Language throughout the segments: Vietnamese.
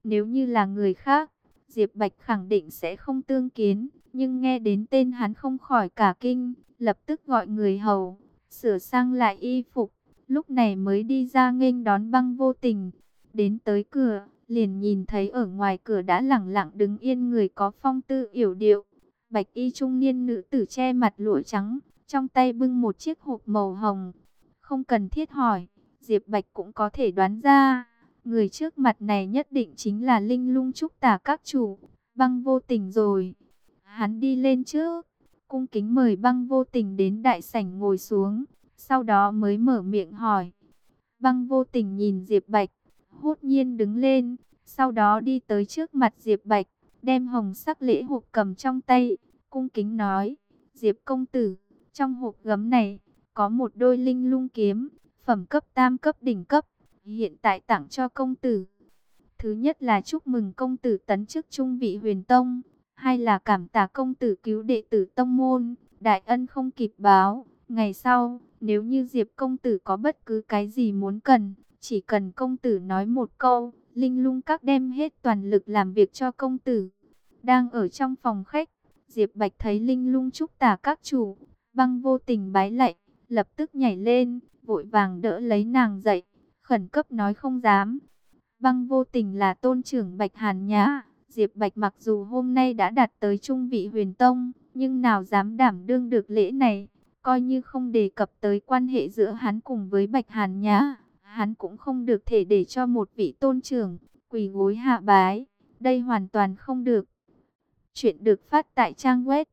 Nếu như là người khác, Diệp Bạch khẳng định sẽ không tương kiến, nhưng nghe đến tên hắn không khỏi cả kinh, lập tức gọi người hầu, sửa sang lại y phục, lúc này mới đi ra nghênh đón Băng Vô Tình. Đến tới cửa, liền nhìn thấy ở ngoài cửa đã lẳng lặng đứng yên người có phong tư yểu điệu. Bạch y trung niên nữ tử che mặt lụa trắng, trong tay bưng một chiếc hộp màu hồng. Không cần thiết hỏi, Diệp Bạch cũng có thể đoán ra. Người trước mặt này nhất định chính là Linh Lung Trúc Tà các chủ, Băng Vô Tình rồi. Hắn đi lên trước, cung kính mời Băng Vô Tình đến đại sảnh ngồi xuống, sau đó mới mở miệng hỏi. Băng Vô Tình nhìn Diệp Bạch, hốt nhiên đứng lên, sau đó đi tới trước mặt Diệp Bạch, đem hồng sắc lễ hộp cầm trong tay, cung kính nói: Diệp công tử, trong hộp gấm này có một đôi linh lung kiếm, phẩm cấp tam cấp đỉnh cấp, hiện tại tặng cho công tử. Thứ nhất là chúc mừng công tử tấn chức trung vị Huyền Tông, hai là cảm tạ công tử cứu đệ tử tông môn, đại ân không kịp báo. Ngày sau, nếu như Diệp công tử có bất cứ cái gì muốn cần, chỉ cần công tử nói một câu, Linh Lung Các đem hết toàn lực làm việc cho công tử. Đang ở trong phòng khách, Diệp Bạch thấy Linh Lung Trúc Tà các chủ, Băng Vô Tình bái lạy, lập tức nhảy lên, vội vàng đỡ lấy nàng dậy, khẩn cấp nói không dám. Băng Vô Tình là tôn trưởng Bạch Hàn Nhã, Diệp Bạch mặc dù hôm nay đã đạt tới trung vị Huyền Tông, nhưng nào dám đảm đương được lễ này, coi như không đề cập tới quan hệ giữa hắn cùng với Bạch Hàn Nhã, hắn cũng không được thể để cho một vị tôn trưởng quỳ gối hạ bái, đây hoàn toàn không được. Chuyện được phát tại trang web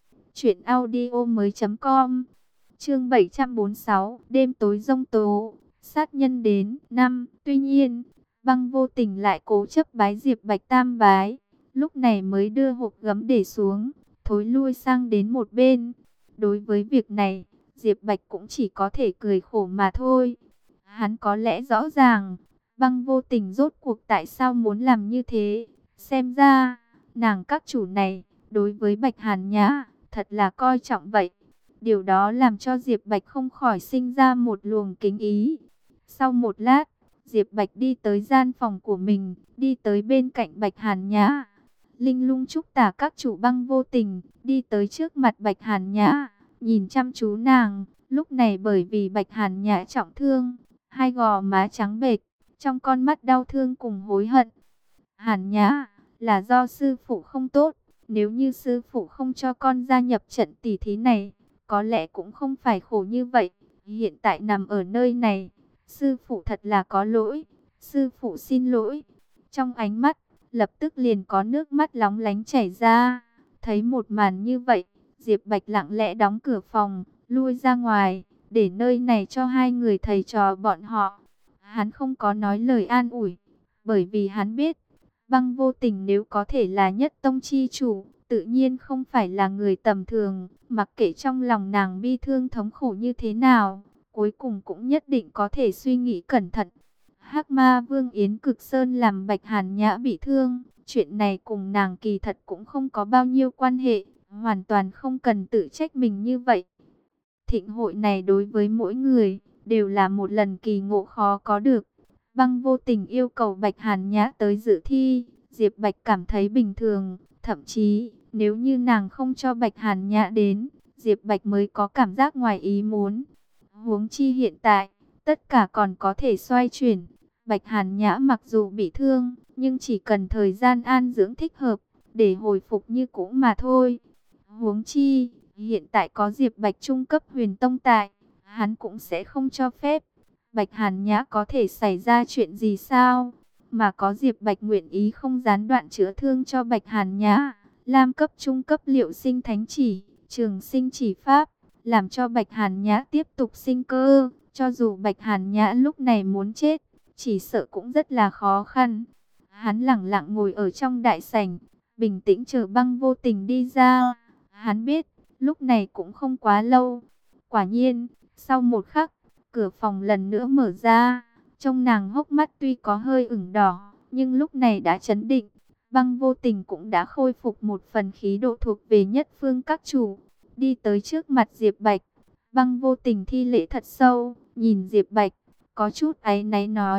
truyệnaudiomoi.com. Chương 746, đêm tối giông tố, sát nhân đến. Năm, tuy nhiên, Băng Vô Tình lại cố chấp bái Diệp Bạch tam bái, lúc này mới đưa hộp gấm để xuống, thối lui sang đến một bên. Đối với việc này, Diệp Bạch cũng chỉ có thể cười khổ mà thôi. Hắn có lẽ rõ ràng, Băng Vô Tình rốt cuộc tại sao muốn làm như thế. Xem ra, nàng các chủ này, đối với Bạch Hàn Nhã, thật là coi trọng vậy. Điều đó làm cho Diệp Bạch không khỏi sinh ra một luồng kính ý. Sau một lát, Diệp Bạch đi tới gian phòng của mình, đi tới bên cạnh Bạch Hàn Nhã. Linh Lung Trúc Tà các chủ Băng Vô Tình, đi tới trước mặt Bạch Hàn Nhã, nhìn chăm chú nàng. Lúc này bởi vì Bạch Hàn Nhã trọng thương, hai gò má trắng bệch, trong con mắt đau thương cùng hối hận. Hàn Nhã, là do sư phụ không tốt, nếu như sư phụ không cho con gia nhập trận tỷ thí này, có lẽ cũng không phải khổ như vậy. Hiện tại nằm ở nơi này, sư phụ thật là có lỗi, sư phụ xin lỗi. Trong ánh mắt, lập tức liền có nước mắt lóng lánh chảy ra. Thấy một màn như vậy, Diệp Bạch lặng lẽ đóng cửa phòng, lui ra ngoài, để nơi này cho hai người thầy trò bọn họ. Hắn không có nói lời an ủi, bởi vì hắn biết, Băng Vô Tình nếu có thể là nhất tông chi chủ, tự nhiên không phải là người tầm thường, mặc kệ trong lòng nàng bi thương thống khổ như thế nào, cuối cùng cũng nhất định có thể suy nghĩ cẩn thận. Hắc Ma Vương Yến Cực Sơn làm Bạch Hàn Nhã bị thương, chuyện này cùng nàng kỳ thật cũng không có bao nhiêu quan hệ, hoàn toàn không cần tự trách mình như vậy. Thịnh hội này đối với mỗi người, đều là một lần kỳ ngộ khó có được. Băng Vô Tình yêu cầu Bạch Hàn Nhã tới dự thi, Diệp Bạch cảm thấy bình thường, thậm chí nếu như nàng không cho Bạch Hàn Nhã đến, Diệp Bạch mới có cảm giác ngoài ý muốn. Huống chi hiện tại, tất cả còn có thể xoay chuyển. Bạch Hàn Nhã mặc dù bị thương, nhưng chỉ cần thời gian an dưỡng thích hợp, để hồi phục như cũ mà thôi. Huống chi, hiện tại có Diệp Bạch trung cấp Huyền Tông tại, hắn cũng sẽ không cho phép Bạch Hàn Nhã có thể xảy ra chuyện gì sao? Mà có Diệp Bạch nguyện ý không gián đoạn chữa thương cho Bạch Hàn Nhã, lam cấp trung cấp liệu sinh thánh chỉ, trường sinh chỉ pháp, làm cho Bạch Hàn Nhã tiếp tục sinh cơ. Cho dù Bạch Hàn Nhã lúc này muốn chết, chỉ sợ cũng rất là khó khăn. Hắn lặng lặng ngồi ở trong đại sảnh, bình tĩnh chờ Băng Vô Tình đi ra. Hắn biết, lúc này cũng không quá lâu. Quả nhiên, sau một khắc, cửa phòng lần nữa mở ra. Trong nàng hốc mắt tuy có hơi ửng đỏ, nhưng lúc này đã trấn định. Băng Vô Tình cũng đã khôi phục một phần khí độ thuộc về nhất phương các chủ. Đi tới trước mặt Diệp Bạch, Băng Vô Tình thi lễ thật sâu, nhìn Diệp Bạch, có chút áy náy nói: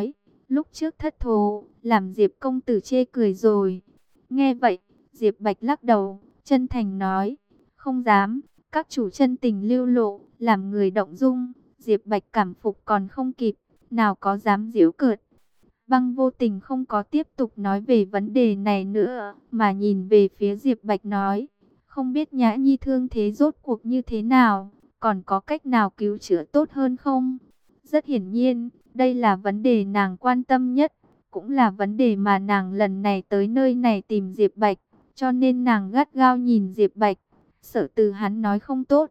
lúc trước thất thố, làm Diệp công tử chê cười rồi. Nghe vậy, Diệp Bạch lắc đầu, chân thành nói, không dám, các chủ chân tình lưu lộ, làm người động dung. Diệp Bạch cảm phục còn không kịp, nào có dám giễu cợt. Băng Vô Tình không có tiếp tục nói về vấn đề này nữa, mà nhìn về phía Diệp Bạch nói, không biết Nhã Nhi thương thế rốt cuộc như thế nào, còn có cách nào cứu chữa tốt hơn không? Rất hiển nhiên, đây là vấn đề nàng quan tâm nhất, cũng là vấn đề mà nàng lần này tới nơi này tìm Diệp Bạch, cho nên nàng gắt gao nhìn Diệp Bạch, sợ từ hắn nói không tốt.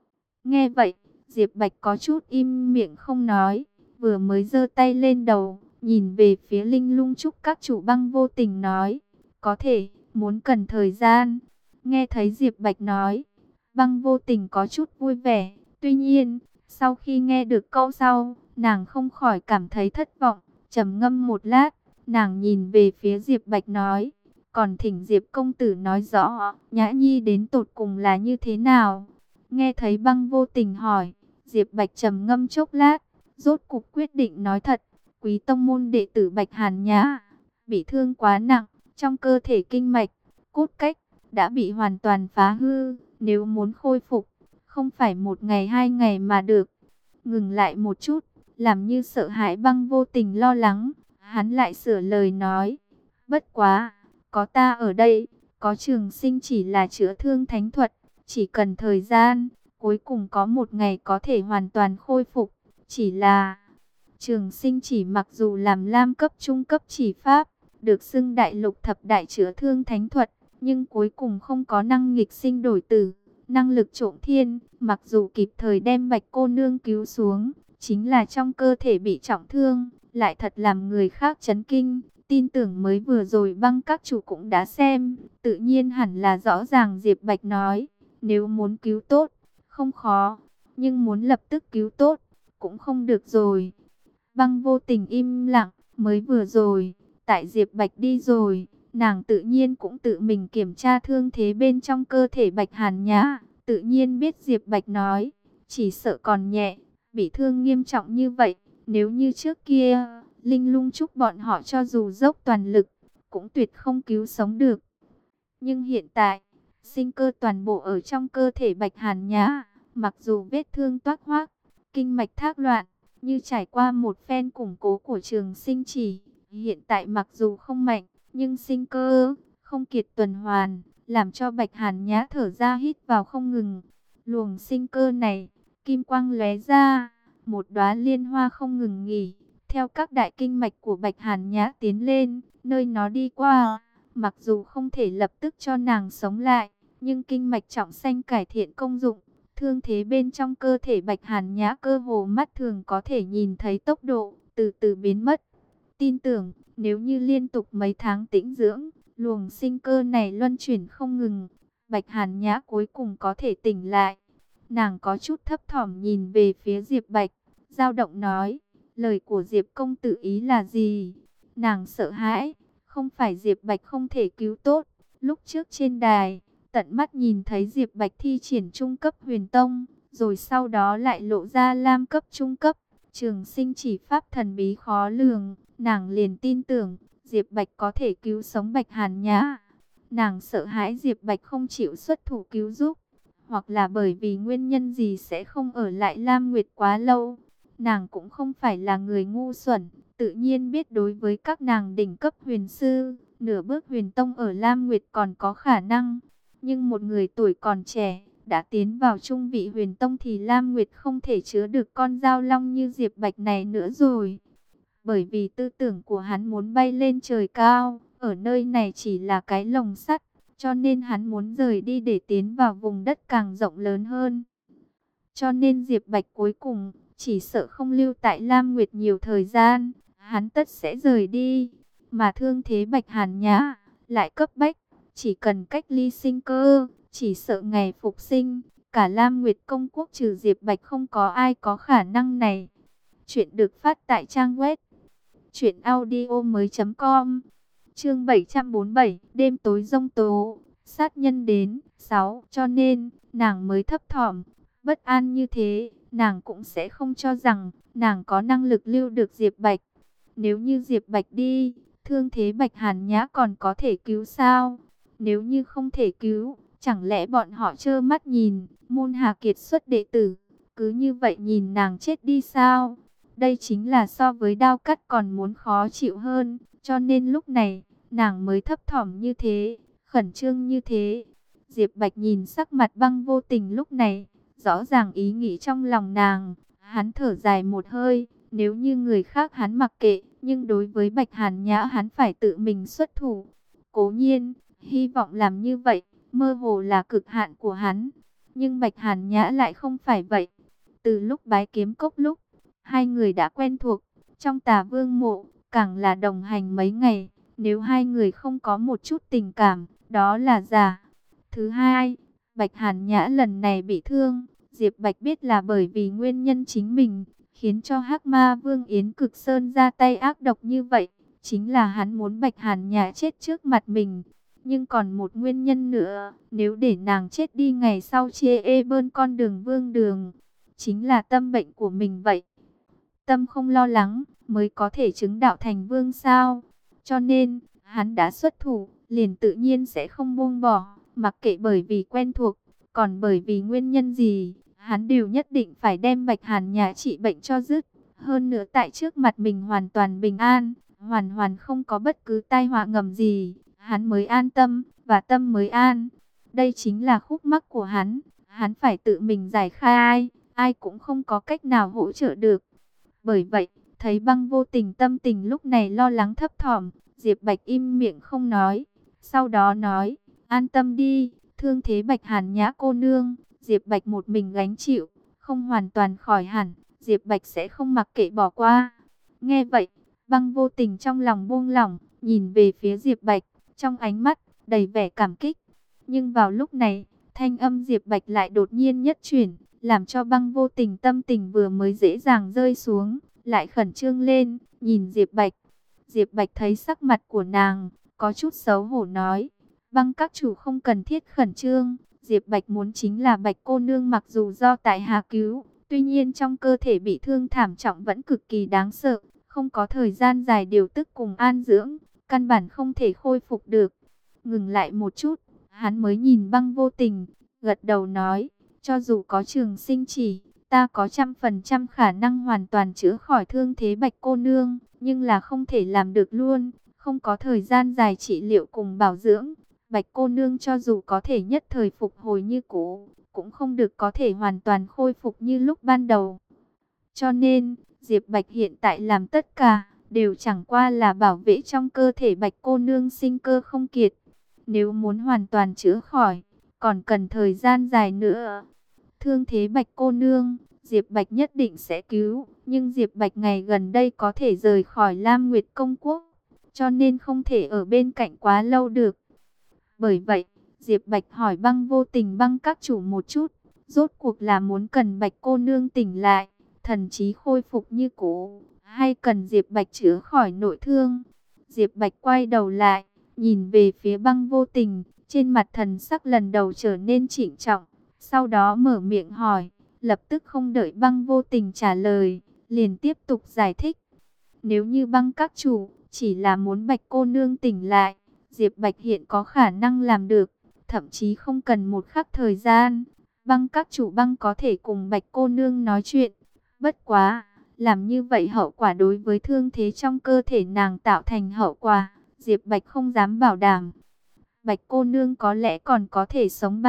Nghe vậy, Diệp Bạch có chút im miệng không nói, vừa mới giơ tay lên đầu, nhìn về phía Linh Lung Trúc các chủ. Băng Vô Tình nói, có thể, muốn cần thời gian. Nghe thấy Diệp Bạch nói, Băng Vô Tình có chút vui vẻ, tuy nhiên, sau khi nghe được câu sau, nàng không khỏi cảm thấy thất vọng, trầm ngâm một lát, nàng nhìn về phía Diệp Bạch nói, còn thỉnh Diệp công tử nói rõ, Nhã Nhi đến tột cùng là như thế nào? Nghe thấy Băng Vô Tình hỏi, Diệp Bạch trầm ngâm chốc lát, rốt cục quyết định nói thật, Quý tông môn đệ tử Bạch Hàn Nhã bị thương quá nặng, trong cơ thể kinh mạch, cốt cách đã bị hoàn toàn phá hư, nếu muốn khôi phục, không phải một ngày hai ngày mà được. Ngừng lại một chút, làm như sợ hãi Băng Vô Tình lo lắng, hắn lại sửa lời nói, bất quá, có ta ở đây, có Trường Sinh chỉ là chữa thương thánh thuật, chỉ cần thời gian, cuối cùng có một ngày có thể hoàn toàn khôi phục. Chỉ là Trường Sinh chỉ mặc dù làm lam cấp trung cấp chỉ pháp, được xưng đại lục thập đại chữa thương thánh thuật, nhưng cuối cùng không có năng nghịch sinh đổi tử, năng lực trộm thiên. Mặc dù kịp thời đem Bạch cô nương cứu xuống, chính là trong cơ thể bị trọng thương, lại thật làm người khác chấn kinh. Tin tưởng mới vừa rồi Băng các chủ cũng đã xem, tự nhiên hẳn là rõ ràng. Diệp Bạch nói, nếu muốn cứu tốt, không khó, nhưng muốn lập tức cứu tốt, cũng không được rồi. Băng Vô Tình im lặng, mới vừa rồi, tại Diệp Bạch đi rồi, nàng tự nhiên cũng tự mình kiểm tra thương thế bên trong cơ thể Bạch Hàn Nhã, tự nhiên biết Diệp Bạch nói, chỉ sợ còn nhẹ, bị thương nghiêm trọng như vậy, nếu như trước kia, Linh Lung Trúc bọn họ cho dù dốc toàn lực, cũng tuyệt không cứu sống được. Nhưng hiện tại, sinh cơ toàn bộ ở trong cơ thể Bạch Hàn Nhã, mặc dù vết thương toát hoác, kinh mạch thác loạn, như trải qua một phen củng cố của Trường Sinh chỉ, hiện tại mặc dù không mạnh, nhưng sinh cơ không kiệt tuần hoàn, làm cho Bạch Hàn Nhã thở ra hít vào không ngừng. Luồng sinh cơ này, kim quang lóe ra, một đóa liên hoa không ngừng nghỉ, theo các đại kinh mạch của Bạch Hàn Nhã tiến lên, nơi nó đi qua, mặc dù không thể lập tức cho nàng sống lại, nhưng kinh mạch trọng sanh cải thiện công dụng. Thương thế bên trong cơ thể Bạch Hàn Nhã cơ hồ mắt thường có thể nhìn thấy tốc độ từ từ biến mất. Tin tưởng, nếu như liên tục mấy tháng tĩnh dưỡng, luồng sinh cơ này luân chuyển không ngừng, Bạch Hàn Nhã cuối cùng có thể tỉnh lại. Nàng có chút thấp thỏm nhìn về phía Diệp Bạch, dao động nói, lời của Diệp công tử ý là gì? Nàng sợ hãi, không phải Diệp Bạch không thể cứu tốt. Lúc trước trên đài, tận mắt nhìn thấy Diệp Bạch thi triển trung cấp huyền tông, rồi sau đó lại lộ ra lam cấp trung cấp, Trường Sinh chỉ pháp thần bí khó lường, nàng liền tin tưởng Diệp Bạch có thể cứu sống Bạch Hàn Nhã. Nàng sợ hãi Diệp Bạch không chịu xuất thủ cứu giúp, hoặc là bởi vì nguyên nhân gì sẽ không ở lại Lam Nguyệt quá lâu. Nàng cũng không phải là người ngu xuẩn, tự nhiên biết đối với các nàng đỉnh cấp huyền sư, nửa bước huyền tông ở Lam Nguyệt còn có khả năng. Nhưng một người tuổi còn trẻ, đã tiến vào trung vị huyền tông thì Lam Nguyệt không thể chứa được con dao long như Diệp Bạch này nữa rồi. Bởi vì tư tưởng của hắn muốn bay lên trời cao, ở nơi này chỉ là cái lồng sắt, cho nên hắn muốn rời đi để tiến vào vùng đất càng rộng lớn hơn. Cho nên Diệp Bạch cuối cùng, chỉ sợ không lưu tại Lam Nguyệt nhiều thời gian, hắn tất sẽ rời đi. Mà thương thế Bạch Hàn Nhã lại cấp bách, chỉ cần cách ly sinh cơ, chỉ sợ ngày phục sinh, cả Lam Nguyệt công quốc trừ Diệp Bạch không có ai có khả năng này. Chuyện được phát tại trang web truyệnaudiomoi.com. Chương 747, đêm tối giông tố, sát nhân đến. 6. Cho nên, nàng mới thấp thỏm, bất an như thế, nàng cũng sẽ không cho rằng nàng có năng lực lưu được Diệp Bạch. Nếu như Diệp Bạch đi, thương thế Bạch Hàn Nhã còn có thể cứu sao? Nếu như không thể cứu, chẳng lẽ bọn họ trơ mắt nhìn Môn Hà kiệt xuất đệ tử, cứ như vậy nhìn nàng chết đi sao? Đây chính là so với đao cắt còn muốn khó chịu hơn, cho nên lúc này nàng mới thấp thỏm như thế, khẩn trương như thế. Diệp Bạch nhìn sắc mặt Băng Vô Tình lúc này, rõ ràng ý nghĩ trong lòng nàng, hắn thở dài một hơi, nếu như người khác hắn mặc kệ, nhưng đối với Bạch Hàn Nhã hắn phải tự mình xuất thủ. Cố nhiên, hy vọng làm như vậy, mơ hồ là cực hạn của hắn, nhưng Bạch Hàn Nhã lại không phải vậy. Từ lúc bái kiếm cốc lúc, hai người đã quen thuộc, trong Tà Vương mộ, càng là đồng hành mấy ngày, nếu hai người không có một chút tình cảm, đó là giả. Thứ hai, Bạch Hàn Nhã lần này bị thương, Diệp Bạch biết là bởi vì nguyên nhân chính mình, khiến cho Hắc Ma Vương Yến Cực Sơn ra tay ác độc như vậy, chính là hắn muốn Bạch Hàn Nhã chết trước mặt mình. Nhưng còn một nguyên nhân nữa, nếu để nàng chết đi ngày sau chia ê bơn con đường vương đường, chính là tâm bệnh của mình vậy. Tâm không lo lắng, mới có thể chứng đạo thành vương sao. Cho nên, hắn đã xuất thủ, liền tự nhiên sẽ không buông bỏ, mặc kệ bởi vì quen thuộc, còn bởi vì nguyên nhân gì, hắn đều nhất định phải đem Bạch Hàn Nhã trị bệnh cho dứt. Hơn nữa tại trước mặt mình hoàn toàn bình an, hoàn hoàn không có bất cứ tai họa ngầm gì, hắn mới an tâm, và tâm mới an. Đây chính là khúc mắc của hắn phải tự mình giải khai, ai cũng không có cách nào hỗ trợ được. Bởi vậy, thấy Băng Vô Tình tâm tình lúc này lo lắng thấp thỏm, Diệp Bạch im miệng không nói. Sau đó nói, an tâm đi, thương thế Bạch Hàn Nhã cô nương, Diệp Bạch một mình gánh chịu, không hoàn toàn khỏi hẳn, Diệp Bạch sẽ không mặc kệ bỏ qua. Nghe vậy, Băng Vô Tình trong lòng buông lỏng, nhìn về phía Diệp Bạch, trong ánh mắt đầy vẻ cảm kích. Nhưng vào lúc này, thanh âm Diệp Bạch lại đột nhiên nhất chuyển, làm cho Băng Vô Tình tâm tình vừa mới dễ dàng rơi xuống, lại khẩn trương lên, nhìn Diệp Bạch. Diệp Bạch thấy sắc mặt của nàng, có chút xấu hổ nói, Băng các chủ không cần thiết khẩn trương, Diệp Bạch muốn chính là Bạch cô nương mặc dù do tại hạ cứu, tuy nhiên trong cơ thể bị thương thảm trọng vẫn cực kỳ đáng sợ, không có thời gian dài điều tức cùng an dưỡng, căn bản không thể khôi phục được. Ngừng lại một chút, hắn mới nhìn Băng Vô Tình, gật đầu nói, cho dù có trường sinh chỉ, ta có 100% khả năng hoàn toàn chữa khỏi thương thế Bạch cô nương, nhưng là không thể làm được luôn, không có thời gian dài trị liệu cùng bảo dưỡng. Bạch cô nương cho dù có thể nhất thời phục hồi như cũ, cũng không được có thể hoàn toàn khôi phục như lúc ban đầu. Cho nên, Diệp Bạch hiện tại làm tất cả, đều chẳng qua là bảo vệ trong cơ thể Bạch cô nương sinh cơ không kiệt. Nếu muốn hoàn toàn chữa khỏi, còn cần thời gian dài nữa. Thương thế Bạch cô nương, Diệp Bạch nhất định sẽ cứu, nhưng Diệp Bạch ngày gần đây có thể rời khỏi Lam Nguyệt Công Quốc, cho nên không thể ở bên cạnh quá lâu được. Bởi vậy, Diệp Bạch hỏi Băng Vô Tình Băng các chủ một chút, rốt cuộc là muốn cần Bạch cô nương tỉnh lại, thần trí khôi phục như cũ, hay cần Diệp Bạch chữa khỏi nội thương. Diệp Bạch quay đầu lại, nhìn về phía Băng Vô Tình, trên mặt thần sắc lần đầu trở nên trịnh trọng, sau đó mở miệng hỏi, lập tức không đợi Băng Vô Tình trả lời, liền tiếp tục giải thích. Nếu như Băng các chủ chỉ là muốn Bạch cô nương tỉnh lại, Diệp Bạch hiện có khả năng làm được, thậm chí không cần một khắc thời gian. Băng các chủ Băng có thể cùng Bạch cô nương nói chuyện. Bất quá, làm như vậy hậu quả đối với thương thế trong cơ thể nàng tạo thành hậu quả, Diệp Bạch không dám bảo đảm. Bạch cô nương có lẽ còn có thể sống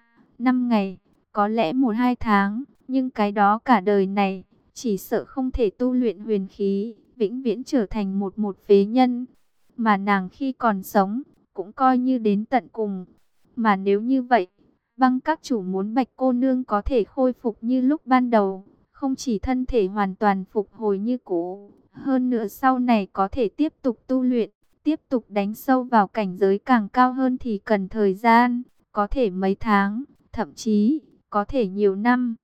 3-5 ngày, có lẽ 1-2 tháng, nhưng cái đó cả đời này, chỉ sợ không thể tu luyện huyền khí, vĩnh viễn trở thành một phế nhân. Mà nàng khi còn sống, cũng coi như đến tận cùng. Mà nếu như vậy, Băng các chủ muốn Bạch cô nương có thể khôi phục như lúc ban đầu, không chỉ thân thể hoàn toàn phục hồi như cũ, hơn nữa sau này có thể tiếp tục tu luyện, tiếp tục đánh sâu vào cảnh giới càng cao hơn thì cần thời gian, có thể mấy tháng, thậm chí có thể nhiều năm.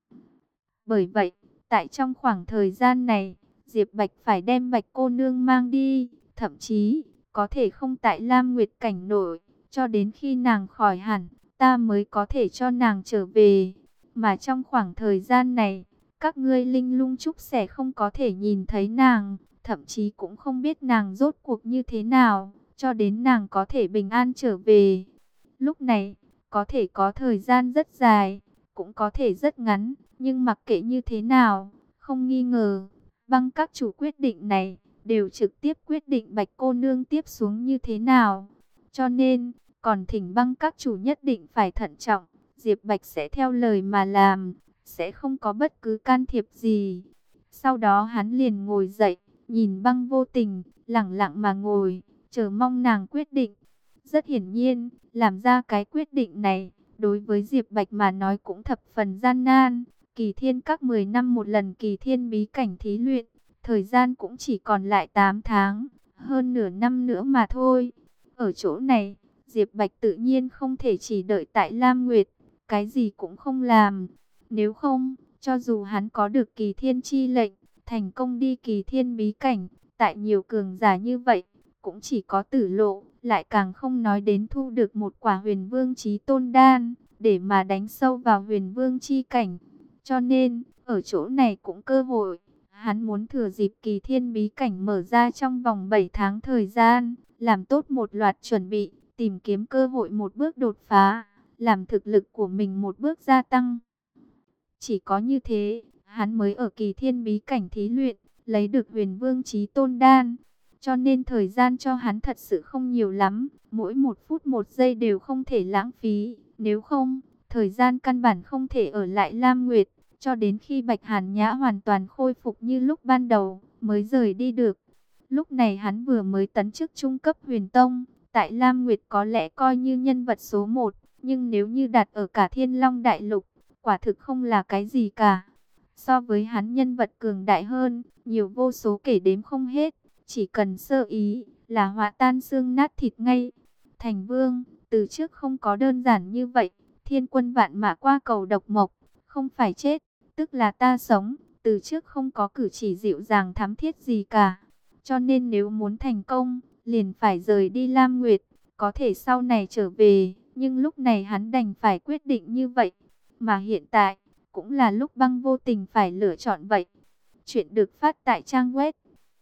Bởi vậy, tại trong khoảng thời gian này, Diệp Bạch phải đem Bạch cô nương mang đi, thậm chí có thể không tại Lam Nguyệt cảnh nổi, cho đến khi nàng khỏi hẳn, ta mới có thể cho nàng trở về. Mà trong khoảng thời gian này, các ngươi linh lung trúc sẽ không có thể nhìn thấy nàng, thậm chí cũng không biết nàng rốt cuộc như thế nào, cho đến nàng có thể bình an trở về. Lúc này, có thể có thời gian rất dài, cũng có thể rất ngắn, nhưng mặc kệ như thế nào, không nghi ngờ, Băng các chủ quyết định này đều trực tiếp quyết định Bạch cô nương tiếp xuống như thế nào. Cho nên, còn thỉnh Băng các chủ nhất định phải thận trọng, Diệp Bạch sẽ theo lời mà làm, sẽ không có bất cứ can thiệp gì. Sau đó hắn liền ngồi dậy, nhìn Băng Vô Tình, lẳng lặng mà ngồi, chờ mong nàng quyết định. Rất hiển nhiên, làm ra cái quyết định này, đối với Diệp Bạch mà nói cũng thập phần gian nan. Kỳ Thiên các 10 năm một lần Kỳ Thiên bí cảnh thí luyện, thời gian cũng chỉ còn lại 8 tháng, hơn nửa năm nữa mà thôi. Ở chỗ này, Diệp Bạch tự nhiên không thể chỉ đợi tại Lam Nguyệt, cái gì cũng không làm. Nếu không, cho dù hắn có được Kỳ Thiên chi lệnh, thành công đi Kỳ Thiên bí cảnh, tại nhiều cường giả như vậy, cũng chỉ có tử lộ, lại càng không nói đến thu được một quả Huyền Vương chí tôn đan, để mà đánh sâu vào Huyền Vương chi cảnh. Cho nên, ở chỗ này cũng cơ hội, hắn muốn thừa dịp Kỳ Thiên bí cảnh mở ra trong vòng 7 tháng thời gian, làm tốt một loạt chuẩn bị, tìm kiếm cơ hội một bước đột phá, làm thực lực của mình một bước gia tăng. Chỉ có như thế, hắn mới ở Kỳ Thiên bí cảnh thí luyện, lấy được Huyền Vương chí tôn đan. Cho nên thời gian cho hắn thật sự không nhiều lắm, mỗi một phút một giây đều không thể lãng phí. Nếu không, thời gian căn bản không thể ở lại Lam Nguyệt, cho đến khi Bạch Hàn Nhã hoàn toàn khôi phục như lúc ban đầu, mới rời đi được. Lúc này hắn vừa mới tấn chức trung cấp Huyền Tông, tại Lam Nguyệt có lẽ coi như nhân vật số 1, nhưng nếu như đặt ở cả Thiên Long Đại Lục, quả thực không là cái gì cả. So với hắn nhân vật cường đại hơn, nhiều vô số kể đếm không hết, chỉ cần sơ ý là hóa tan xương nát thịt ngay. Thành Vương, từ trước không có đơn giản như vậy, thiên quân vạn mã qua cầu độc mộc, không phải chết, tức là ta sống, từ trước không có cử chỉ dịu dàng thắm thiết gì cả. Cho nên nếu muốn thành công, liền phải rời đi Lam Nguyệt, có thể sau này trở về, nhưng lúc này hắn đành phải quyết định như vậy. Mà hiện tại, cũng là lúc Băng Vô Tình phải lựa chọn vậy. Chuyện được phát tại trang web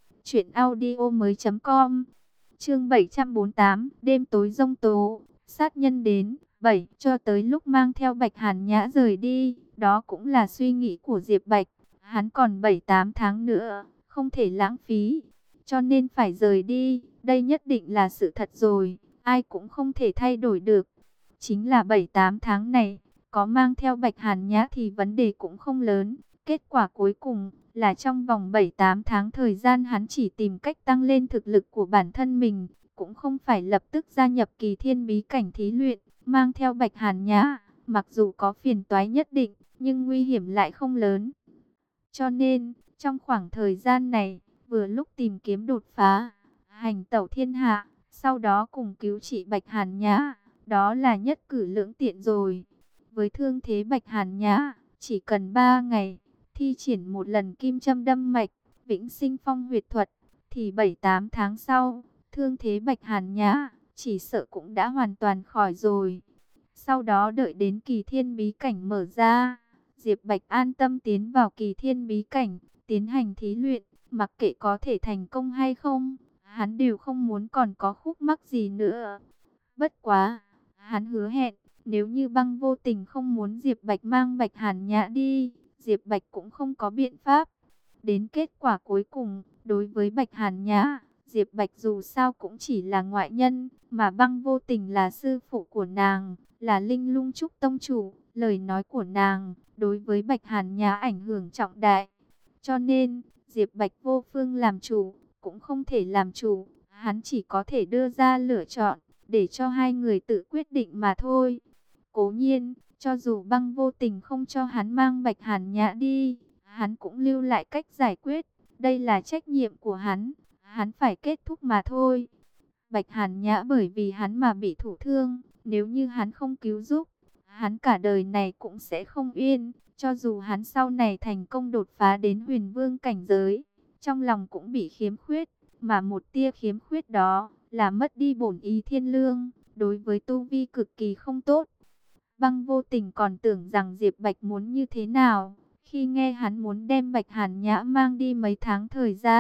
truyệnaudiomoi.com. Chương 748, đêm tối giông tố, sát nhân đến. 7 cho tới lúc mang theo Bạch Hàn Nhã rời đi, đó cũng là suy nghĩ của Diệp Bạch. Hắn còn 7-8 tháng nữa, không thể lãng phí, cho nên phải rời đi. Đây nhất định là sự thật rồi, ai cũng không thể thay đổi được. Chính là 7-8 tháng này, có mang theo Bạch Hàn Nhã thì vấn đề cũng không lớn. Kết quả cuối cùng là trong vòng 7-8 tháng thời gian hắn chỉ tìm cách tăng lên thực lực của bản thân mình, cũng không phải lập tức gia nhập Kỳ Thiên bí cảnh thí luyện, mang theo Bạch Hàn Nhã, mặc dù có phiền toái nhất định, nhưng nguy hiểm lại không lớn. Cho nên, trong khoảng thời gian này, vừa lúc tìm kiếm đột phá, hành tẩu thiên hạ, sau đó cùng cứu trị Bạch Hàn Nhã, đó là nhất cử lưỡng tiện rồi. Với thương thế Bạch Hàn Nhã, chỉ cần 3 ngày, thi triển một lần kim châm đâm mạch, vĩnh sinh phong huyệt thuật, thì 7-8 tháng sau, thương thế Bạch Hàn Nhã, chỉ sợ cũng đã hoàn toàn khỏi rồi. Sau đó đợi đến Kỳ Thiên bí cảnh mở ra, Diệp Bạch an tâm tiến vào Kỳ Thiên bí cảnh, tiến hành thí luyện, mặc kệ có thể thành công hay không, hắn đều không muốn còn có khúc mắc gì nữa. Bất quá, hắn hứa hẹn, nếu như Băng Vô Tình không muốn Diệp Bạch mang Bạch Hàn Nhã đi, Diệp Bạch cũng không có biện pháp. Đến kết quả cuối cùng, đối với Bạch Hàn Nhã, Diệp Bạch dù sao cũng chỉ là ngoại nhân, mà Băng Vô Tình là sư phụ của nàng, là Linh Lung Trúc tông chủ, lời nói của nàng đối với Bạch Hàn Nhã ảnh hưởng trọng đại. Cho nên, Diệp Bạch vô phương làm chủ, cũng không thể làm chủ, hắn chỉ có thể đưa ra lựa chọn, để cho hai người tự quyết định mà thôi. Cố nhiên, cho dù Băng Vô Tình không cho hắn mang Bạch Hàn Nhã đi, hắn cũng lưu lại cách giải quyết, đây là trách nhiệm của hắn phải kết thúc mà thôi. Bạch Hàn Nhã bởi vì hắn mà bị thụ thương, nếu như hắn không cứu giúp, hắn cả đời này cũng sẽ không yên, cho dù hắn sau này thành công đột phá đến Huyền Vương cảnh giới, trong lòng cũng bị khiếm khuyết, mà một tia khiếm khuyết đó là mất đi bổn ý thiên lương, đối với tu vi cực kỳ không tốt. Băng Vô Tình còn tưởng rằng Diệp Bạch muốn như thế nào, khi nghe hắn muốn đem Bạch Hàn Nhã mang đi mấy tháng thời gian,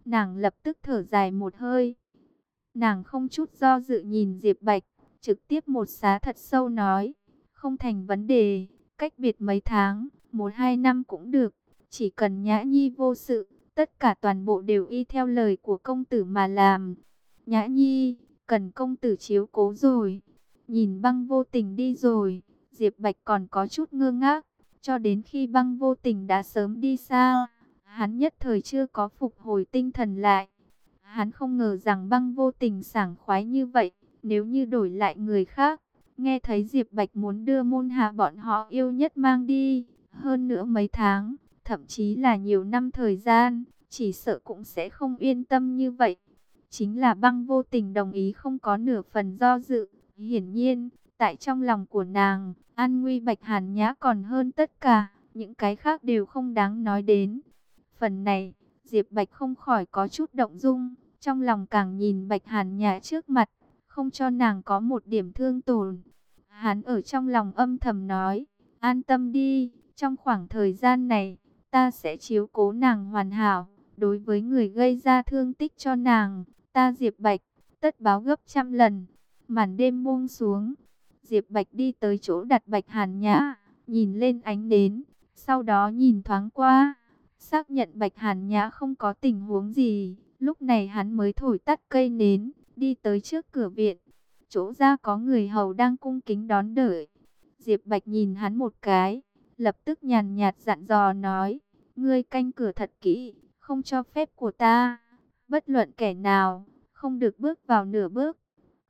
Nàng lập tức thở dài một hơi. Nàng không chút do dự nhìn Diệp Bạch, trực tiếp một xá thật sâu nói, không thành vấn đề, cách biệt mấy tháng, 1-2 năm cũng được, chỉ cần Nhã Nhi vô sự, tất cả toàn bộ đều y theo lời của công tử mà làm. Nhã Nhi, cần công tử chiếu cố rồi. Nhìn Băng Vô Tình đi rồi, Diệp Bạch còn có chút ngơ ngác, cho đến khi Băng Vô Tình đã sớm đi xa, hắn nhất thời chưa có phục hồi tinh thần lại. Hắn không ngờ rằng Băng Vô Tình sảng khoái như vậy, nếu như đổi lại người khác, nghe thấy Diệp Bạch muốn đưa môn hạ bọn họ yêu nhất mang đi, hơn nữa mấy tháng, thậm chí là nhiều năm thời gian, chỉ sợ cũng sẽ không yên tâm như vậy. Chính là Băng Vô Tình đồng ý không có nửa phần do dự, hiển nhiên, tại trong lòng của nàng, an nguy Bạch Hàn Nhã còn hơn tất cả, những cái khác đều không đáng nói đến. Phần này, Diệp Bạch không khỏi có chút động dung, trong lòng càng nhìn Bạch Hàn Nhã trước mặt, không cho nàng có một điểm thương tổn. Hắn ở trong lòng âm thầm nói, an tâm đi, trong khoảng thời gian này, ta sẽ chiếu cố nàng hoàn hảo. Đối với người gây ra thương tích cho nàng, ta Diệp Bạch, tất báo gấp trăm lần. Màn đêm buông xuống, Diệp Bạch đi tới chỗ đặt Bạch Hàn Nhã, nhìn lên ánh nến, sau đó nhìn thoáng qua, xác nhận Bạch Hàn Nhã không có tình huống gì. Lúc này hắn mới thổi tắt cây nến, đi tới trước cửa viện. Chỗ ra có người hầu đang cung kính đón đợi. Diệp Bạch nhìn hắn một cái, lập tức nhàn nhạt dặn dò nói, ngươi canh cửa thật kỹ, không cho phép của ta, bất luận kẻ nào, không được bước vào nửa bước.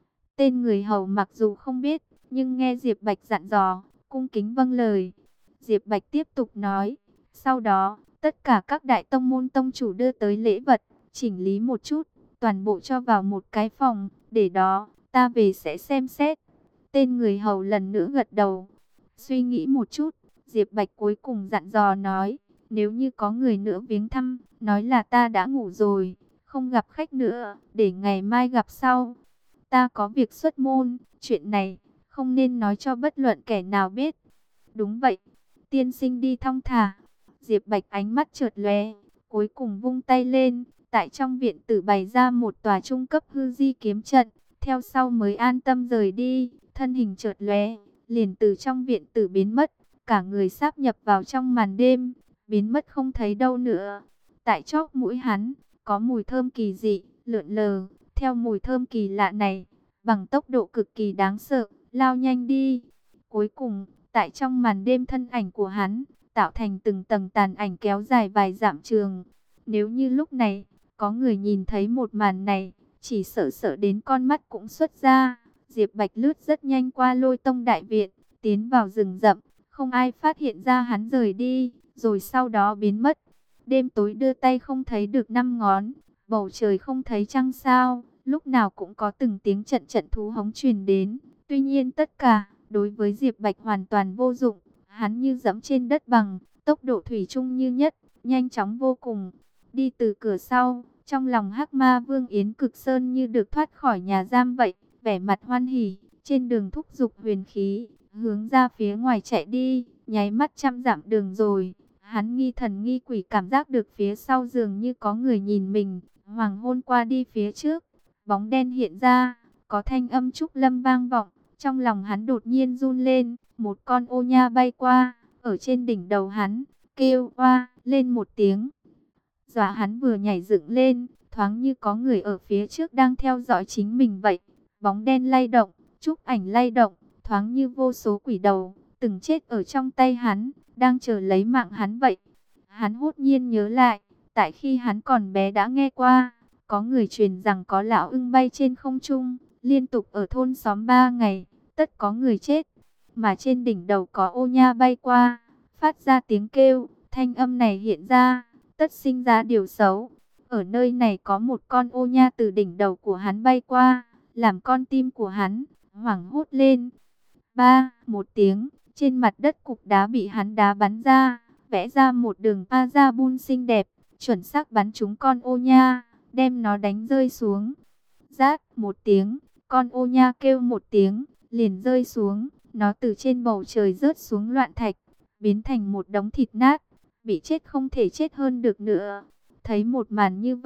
Tên người hầu mặc dù không biết, nhưng nghe Diệp Bạch dặn dò, cung kính vâng lời. Diệp Bạch tiếp tục nói, sau đó, tất cả các đại tông môn tông chủ đưa tới lễ vật, chỉnh lý một chút, toàn bộ cho vào một cái phòng, để đó, ta về sẽ xem xét. Tên người hầu lần nữa gật đầu. Suy nghĩ một chút, Diệp Bạch cuối cùng dặn dò nói, nếu như có người nữa viếng thăm, nói là ta đã ngủ rồi, không gặp khách nữa, để ngày mai gặp sau. Ta có việc xuất môn, chuyện này, không nên nói cho bất luận kẻ nào biết. Đúng vậy, tiên sinh đi thong thả. Diệp Bạch ánh mắt chợt lóe, cuối cùng vung tay lên, tại trong viện tử bày ra một tòa trung cấp hư di kiếm trận, theo sau mới an tâm rời đi, thân hình chợt lóe, liền từ trong viện tử biến mất, cả người sáp nhập vào trong màn đêm, biến mất không thấy đâu nữa. Tại chóp mũi hắn, có mùi thơm kỳ dị, lượn lờ, theo mùi thơm kỳ lạ này, bằng tốc độ cực kỳ đáng sợ, lao nhanh đi. Cuối cùng, tại trong màn đêm thân ảnh của hắn, tạo thành từng tầng tàn ảnh kéo dài vài dặm trường. Nếu như lúc này, có người nhìn thấy một màn này, chỉ sợ sợ đến con mắt cũng xuất ra. Diệp Bạch lướt rất nhanh qua Lôi Tông đại viện, tiến vào rừng rậm, không ai phát hiện ra hắn rời đi, rồi sau đó biến mất. Đêm tối đưa tay không thấy được năm ngón, bầu trời không thấy trăng sao, lúc nào cũng có từng tiếng trận trận thú hống truyền đến. Tuy nhiên tất cả, đối với Diệp Bạch hoàn toàn vô dụng, hắn như dẫm trên đất bằng, tốc độ thủy chung như nhất, nhanh chóng vô cùng. Đi từ cửa sau, trong lòng Hắc Ma Vương Yến Cực Sơn như được thoát khỏi nhà giam vậy, vẻ mặt hoan hỉ, trên đường thúc giục huyền khí, hướng ra phía ngoài chạy đi, nháy mắt 100 dặm đường rồi. Hắn nghi thần nghi quỷ cảm giác được phía sau dường như có người nhìn mình, hoàng hôn qua đi phía trước, bóng đen hiện ra, có thanh âm trúc lâm vang vọng, trong lòng hắn đột nhiên run lên, một con ô nha bay qua, ở trên đỉnh đầu hắn, kêu oa lên một tiếng. Dọa hắn vừa nhảy dựng lên, thoáng như có người ở phía trước đang theo dõi chính mình vậy. Bóng đen lay động, trúc ảnh lay động, thoáng như vô số quỷ đầu, từng chết ở trong tay hắn, đang chờ lấy mạng hắn vậy. Hắn hốt nhiên nhớ lại, tại khi hắn còn bé đã nghe qua, có người truyền rằng có lão ưng bay trên không trung, liên tục ở thôn xóm 3 ngày, tất có người chết. Mà trên đỉnh đầu có ô nha bay qua, phát ra tiếng kêu, thanh âm này hiện ra, tất sinh ra điều xấu. Ở nơi này có một con ô nha từ đỉnh đầu của hắn bay qua, làm con tim của hắn hoảng hốt lên. Ba, một tiếng, trên mặt đất cục đá bị hắn đá bắn ra, vẽ ra một đường Pazabun xinh đẹp, chuẩn xác bắn trúng con ô nha, đem nó đánh rơi xuống. Rát một tiếng, con ô nha kêu một tiếng, liền rơi xuống, nó từ trên bầu trời rớt xuống loạn thạch, biến thành một đống thịt nát, bị chết không thể chết hơn được nữa. Thấy một màn như vậy,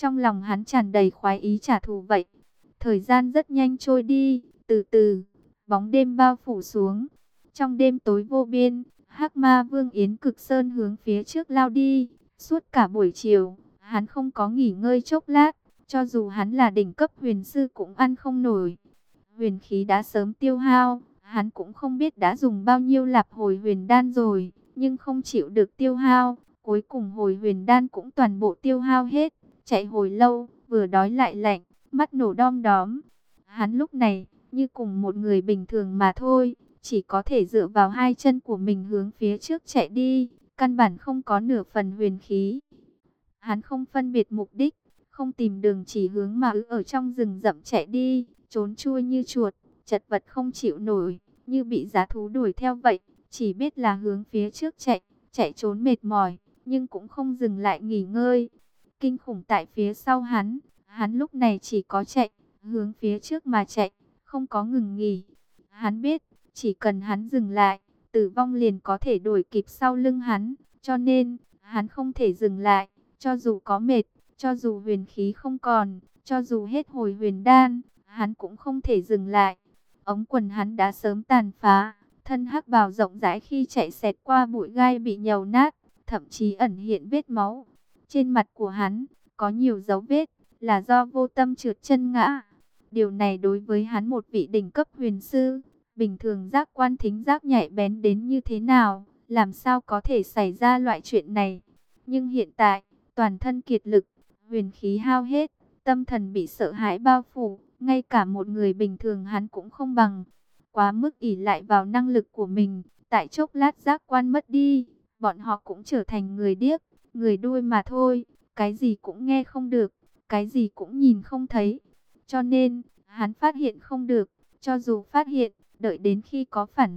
Trong lòng hắn tràn đầy khoái ý trả thù vậy. Thời gian rất nhanh trôi đi, từ từ, bóng đêm bao phủ xuống. Trong đêm tối vô biên, Hắc Ma Vương Yến Cực Sơn hướng phía trước lao đi. Suốt cả buổi chiều, hắn không có nghỉ ngơi chốc lát. Cho dù hắn là đỉnh cấp huyền sư cũng ăn không nổi. Huyền khí đã sớm tiêu hao, hắn cũng không biết đã dùng bao nhiêu lạp hồi huyền đan rồi, nhưng không chịu được tiêu hao. Cuối cùng hồi huyền đan cũng toàn bộ tiêu hao hết. Chạy hồi lâu, vừa đói lại lạnh, mắt nổ đom đóm. Hắn lúc này, như cùng một người bình thường mà thôi, chỉ có thể dựa vào hai chân của mình hướng phía trước chạy đi, căn bản không có nửa phần huyền khí. Hắn không phân biệt mục đích, không tìm đường chỉ hướng mà ở trong rừng rậm chạy đi, trốn chui như chuột, chật vật không chịu nổi, như bị dã thú đuổi theo vậy, chỉ biết là hướng phía trước chạy, chạy trốn mệt mỏi, nhưng cũng không dừng lại nghỉ ngơi. Kinh khủng tại phía sau hắn lúc này chỉ có chạy, hướng phía trước mà chạy, không có ngừng nghỉ. Hắn biết, chỉ cần hắn dừng lại, tử vong liền có thể đuổi kịp sau lưng hắn, cho nên, hắn không thể dừng lại, cho dù có mệt, cho dù huyền khí không còn, cho dù hết hồi huyền đan, hắn cũng không thể dừng lại. Ống quần hắn đã sớm tàn phá, thân hắc bào rộng rãi khi chạy xẹt qua bụi gai bị nhầu nát, thậm chí ẩn hiện vết máu. Trên mặt của hắn, có nhiều dấu vết, là do vô tâm trượt chân ngã. Điều này đối với hắn một vị đỉnh cấp huyền sư, bình thường giác quan thính giác nhạy bén đến như thế nào, làm sao có thể xảy ra loại chuyện này. Nhưng hiện tại, toàn thân kiệt lực, huyền khí hao hết, tâm thần bị sợ hãi bao phủ, ngay cả một người bình thường hắn cũng không bằng. Quá mức ỷ lại vào năng lực của mình, tại chốc lát giác quan mất đi, bọn họ cũng trở thành người điếc, người đuôi mà thôi, cái gì cũng nghe không được, cái gì cũng nhìn không thấy. Cho nên, hắn phát hiện không được, cho dù phát hiện, đợi đến khi có phản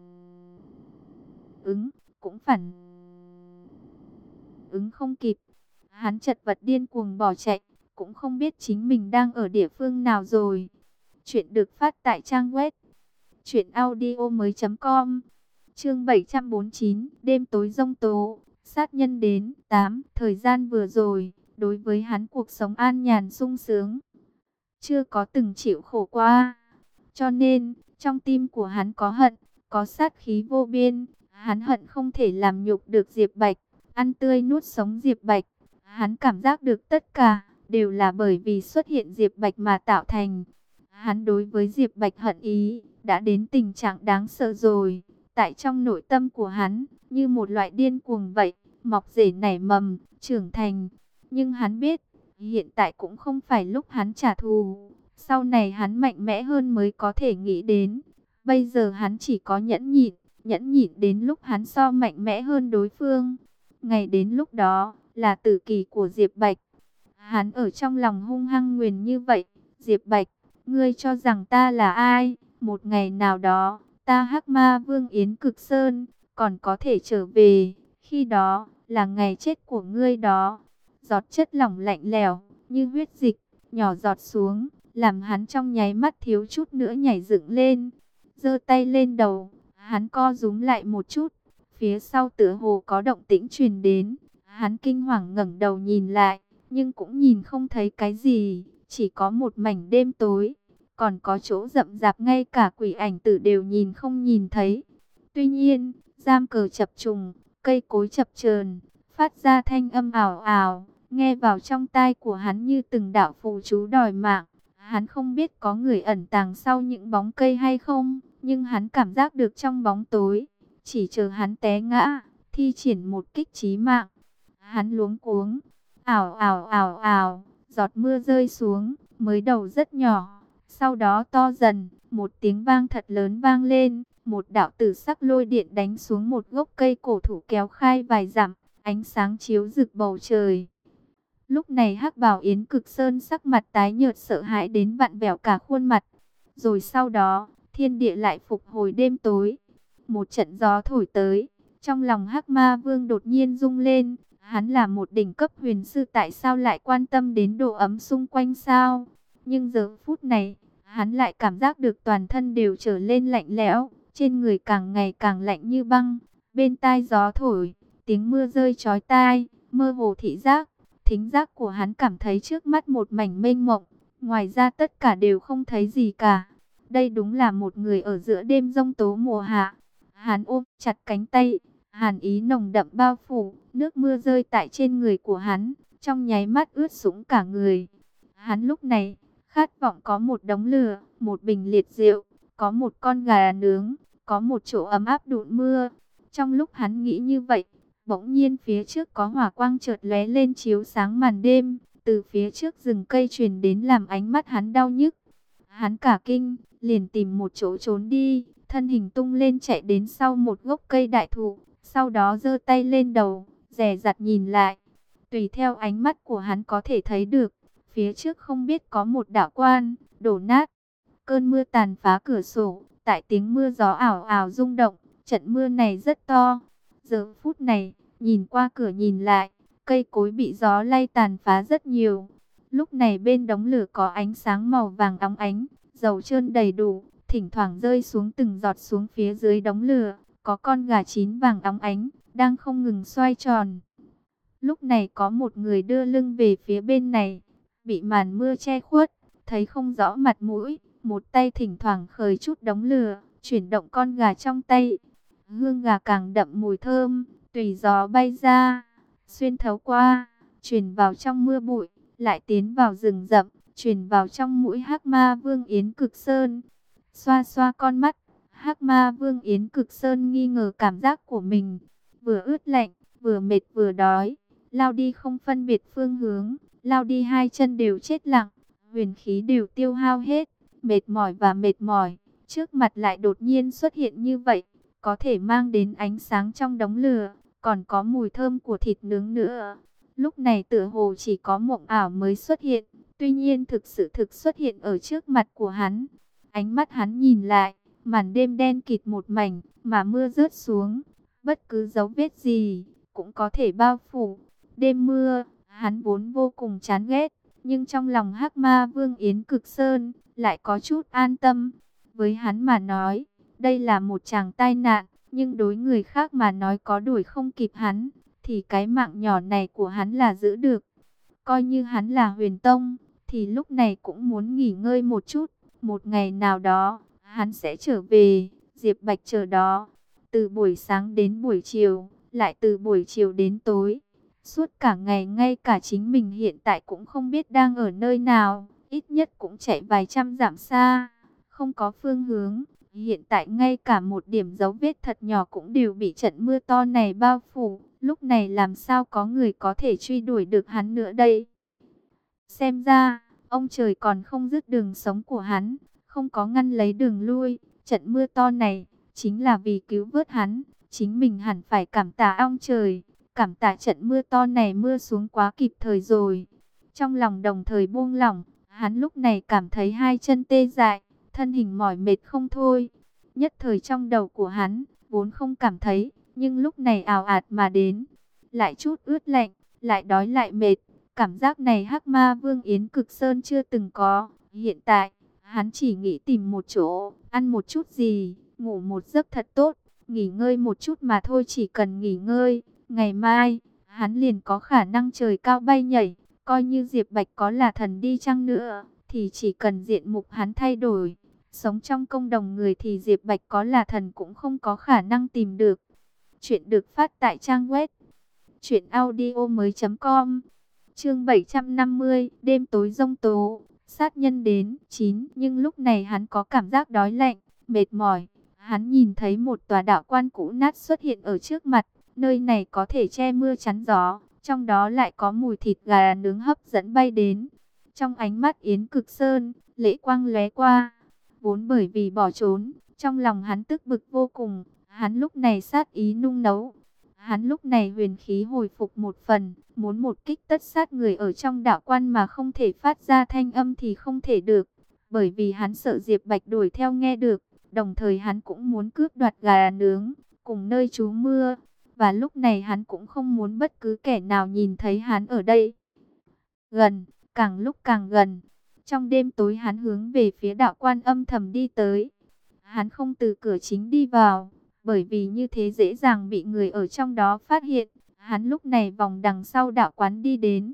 ứng, cũng phản ứng không kịp. Hắn chật vật điên cuồng bỏ chạy, cũng không biết chính mình đang ở địa phương nào rồi. Chuyện được phát tại trang web truyệnaudiomoi.com. Chương 749, đêm tối giông tố, sát nhân đến. 8. Thời gian vừa rồi, đối với hắn cuộc sống an nhàn sung sướng, chưa có từng chịu khổ qua. Cho nên, trong tim của hắn có hận, có sát khí vô biên. Hắn hận không thể làm nhục được Diệp Bạch, ăn tươi nuốt sống Diệp Bạch. Hắn cảm giác được tất cả đều là bởi vì xuất hiện Diệp Bạch mà tạo thành. Hắn đối với Diệp Bạch hận ý đã đến tình trạng đáng sợ rồi. Tại trong nội tâm của hắn, như một loại điên cuồng vậy, mọc rễ nảy mầm, trưởng thành. Nhưng hắn biết, hiện tại cũng không phải lúc hắn trả thù. Sau này hắn mạnh mẽ hơn mới có thể nghĩ đến. Bây giờ hắn chỉ có nhẫn nhịn đến lúc hắn so mạnh mẽ hơn đối phương. Ngày đến lúc đó, là tử kỳ của Diệp Bạch. Hắn ở trong lòng hung hăng nguyền như vậy. Diệp Bạch, ngươi cho rằng ta là ai? Một ngày nào đó, ta Hắc Ma Vương Yến Cực Sơn, còn có thể trở về. Khi đó, là ngày chết của ngươi đó. Giọt chất lỏng lạnh lẽo, như huyết dịch, nhỏ giọt xuống, làm hắn trong nháy mắt thiếu chút nữa nhảy dựng lên. Giơ tay lên đầu, hắn co rúm lại một chút. Phía sau tựa hồ có động tĩnh truyền đến. Hắn kinh hoàng ngẩng đầu nhìn lại, nhưng cũng nhìn không thấy cái gì, chỉ có một mảnh đêm tối, còn có chỗ rậm rạp ngay cả quỷ ảnh tử đều nhìn không nhìn thấy. Tuy nhiên, giam cờ chập trùng, cây cối chập chờn, phát ra thanh âm ảo ảo, nghe vào trong tai của hắn như từng đạo phù chú đòi mạng. Hắn không biết có người ẩn tàng sau những bóng cây hay không, nhưng hắn cảm giác được trong bóng tối, chỉ chờ hắn té ngã, thi triển một kích chí mạng. Hắn luống cuống, ảo ảo ảo ảo, giọt mưa rơi xuống, mới đầu rất nhỏ, sau đó to dần, một tiếng vang thật lớn vang lên, một đạo tử sắc lôi điện đánh xuống một gốc cây cổ thụ kéo khai vài dặm, ánh sáng chiếu rực bầu trời. Lúc này Hắc Bào Yến Cực Sơn sắc mặt tái nhợt sợ hãi đến vặn vẹo cả khuôn mặt. Rồi sau đó, thiên địa lại phục hồi đêm tối. Một trận gió thổi tới, trong lòng Hắc Ma Vương đột nhiên rung lên. Hắn là một đỉnh cấp huyền sư, tại sao lại quan tâm đến độ ấm xung quanh sao? Nhưng giờ phút này, hắn lại cảm giác được toàn thân đều trở lên lạnh lẽo, trên người càng ngày càng lạnh như băng. Bên tai gió thổi, tiếng mưa rơi chói tai, mơ hồ thị giác, Thính giác của hắn cảm thấy trước mắt một mảnh mênh mông, ngoài ra tất cả đều không thấy gì cả. Đây đúng là một người ở giữa đêm giông tố mùa hạ. Hắn ôm chặt cánh tay, hàn ý nồng đậm bao phủ, nước mưa rơi tại trên người của hắn, trong nháy mắt ướt sũng cả người. Hắn lúc này khát vọng có một đống lửa, một bình liệt rượu, có một con gà nướng, có một chỗ ấm áp đụn mưa. Trong lúc hắn nghĩ như vậy, bỗng nhiên phía trước có hỏa quang chợt lóe lên chiếu sáng màn đêm, từ phía trước rừng cây truyền đến làm ánh mắt hắn đau nhức. Hắn cả kinh, liền tìm một chỗ trốn đi, thân hình tung lên chạy đến sau một gốc cây đại thụ, sau đó giơ tay lên đầu, dè dặt nhìn lại. Tùy theo ánh mắt của hắn có thể thấy được, phía trước không biết có một đạo quan, đổ nát. Cơn mưa tàn phá cửa sổ, tại tiếng mưa gió ảo ảo rung động, trận mưa này rất to. Giờ phút này, nhìn qua cửa nhìn lại, cây cối bị gió lay tàn phá rất nhiều. Lúc này bên đống lửa có ánh sáng màu vàng óng ánh, dầu trơn đầy đủ, thỉnh thoảng rơi xuống từng giọt xuống phía dưới đống lửa. Có con gà chín vàng óng ánh, đang không ngừng xoay tròn. Lúc này có một người đưa lưng về phía bên này, bị màn mưa che khuất, thấy không rõ mặt mũi, một tay thỉnh thoảng khởi chút đống lửa, chuyển động con gà trong tay. Hương gà càng đậm mùi thơm, tùy gió bay ra, xuyên thấu qua, truyền vào trong mưa bụi, lại tiến vào rừng rậm, truyền vào trong mũi Hắc Ma Vương Yến Cực Sơn. Xoa xoa con mắt, Hắc Ma Vương Yến Cực Sơn nghi ngờ cảm giác của mình, vừa ướt lạnh, vừa mệt vừa đói, lao đi không phân biệt phương hướng, lao đi hai chân đều chết lặng, huyền khí đều tiêu hao hết, mệt mỏi và mệt mỏi, trước mặt lại đột nhiên xuất hiện như vậy, có thể mang đến ánh sáng trong đống lửa, còn có mùi thơm của thịt nướng nữa. Lúc này tựa hồ chỉ có mộng ảo mới xuất hiện, tuy nhiên thực sự xuất hiện ở trước mặt của hắn. Ánh mắt hắn nhìn lại, màn đêm đen kịt một mảnh, mà mưa rớt xuống, bất cứ dấu vết gì cũng có thể bao phủ. Đêm mưa, hắn vốn vô cùng chán ghét, nhưng trong lòng Hắc Ma Vương Yến Cực Sơn lại có chút an tâm. Với hắn mà nói, đây là một chàng tai nạn, nhưng đối người khác mà nói có đuổi không kịp hắn, thì cái mạng nhỏ này của hắn là giữ được. Coi như hắn là huyền tông, thì lúc này cũng muốn nghỉ ngơi một chút. Một ngày nào đó, hắn sẽ trở về, Diệp Bạch chờ đó. Từ buổi sáng đến buổi chiều, lại từ buổi chiều đến tối. Suốt cả ngày ngay cả chính mình hiện tại cũng không biết đang ở nơi nào, ít nhất cũng chạy vài trăm dặm xa, không có phương hướng. Hiện tại ngay cả một điểm dấu vết thật nhỏ cũng đều bị trận mưa to này bao phủ. Lúc này làm sao có người có thể truy đuổi được hắn nữa đây? Xem ra, ông trời còn không dứt đường sống của hắn, không có ngăn lấy đường lui. Trận mưa to này, chính là vì cứu vớt hắn. Chính mình hẳn phải cảm tạ ông trời, cảm tạ trận mưa to này mưa xuống quá kịp thời rồi. Trong lòng đồng thời buông lỏng, hắn lúc này cảm thấy hai chân tê dại, thân hình mỏi mệt không thôi. Nhất thời trong đầu của hắn, vốn không cảm thấy, nhưng lúc này ào ạt mà đến. Lại chút ướt lạnh, lại đói lại mệt. Cảm giác này Hắc Ma Vương Yến Cực Sơn chưa từng có. Hiện tại, hắn chỉ nghĩ tìm một chỗ, ăn một chút gì, ngủ một giấc thật tốt, nghỉ ngơi một chút mà thôi. Chỉ cần nghỉ ngơi, ngày mai, hắn liền có khả năng trời cao bay nhảy. Coi như Diệp Bạch có là thần đi chăng nữa, thì chỉ cần diện mục hắn thay đổi, sống trong cộng đồng người thì Diệp Bạch có là thần cũng không có khả năng tìm được. Chuyện được phát tại trang web truyệnaudiomoi.com. Chương 750, đêm tối giông tố, sát nhân đến 9, nhưng lúc này hắn có cảm giác đói lạnh, mệt mỏi. Hắn nhìn thấy một tòa đạo quan cũ nát xuất hiện ở trước mặt, nơi này có thể che mưa chắn gió, trong đó lại có mùi thịt gà nướng hấp dẫn bay đến. Trong ánh mắt Yến Cực Sơn, lệ quang lóe qua. Vốn bởi vì bỏ trốn, trong lòng hắn tức bực vô cùng, hắn lúc này sát ý nung nấu. Hắn lúc này huyền khí hồi phục một phần, muốn một kích tất sát người ở trong đạo quan mà không thể phát ra thanh âm thì không thể được. Bởi vì hắn sợ Diệp Bạch đuổi theo nghe được, đồng thời hắn cũng muốn cướp đoạt gà nướng, cùng nơi trú mưa. Và lúc này hắn cũng không muốn bất cứ kẻ nào nhìn thấy hắn ở đây. Gần, càng lúc càng gần. Trong đêm tối hắn hướng về phía đạo quan âm thầm đi tới. Hắn không từ cửa chính đi vào, bởi vì như thế dễ dàng bị người ở trong đó phát hiện. Hắn lúc này vòng đằng sau đạo quán đi đến.